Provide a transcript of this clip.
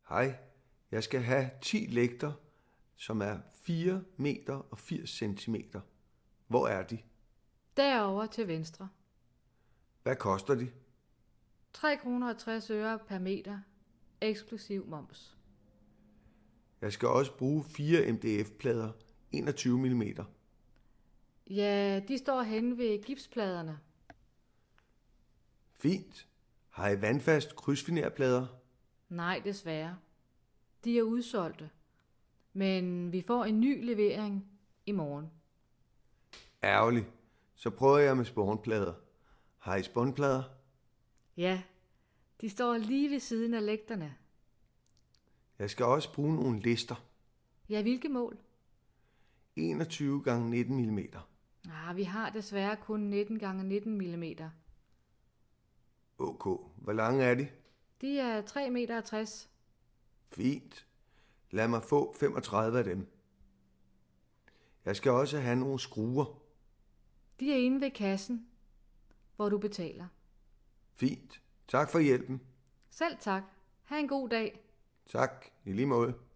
Hej, jeg skal have 10 lægter, som er 4 meter og 80 centimeter. Hvor er de? Derovre til venstre. Hvad koster de? 3 kroner og 60 øre per meter, eksklusiv moms. Jeg skal også bruge 4 MDF-plader, 21 mm. Ja, de står henne ved gipspladerne. Fint. Har I vandfast krydsfinerplader? Nej, desværre. De er udsolgte. Men vi får en ny levering i morgen. Ærgerligt. Så prøver jeg med spånplader. Har I spånplader? Ja, de står lige ved siden af lægterne. Jeg skal også bruge nogle lister. Ja, hvilke mål? 21 x 19 mm. Vi har desværre kun 19 x 19 mm. Ok. Hvor lange er de? De er 3,60 meter. Fint. Lad mig få 35 af dem. Jeg skal også have nogle skruer. De er inde ved kassen, hvor du betaler. Fint. Tak for hjælpen. Selv tak. Ha' en god dag. Tak. I lige måde.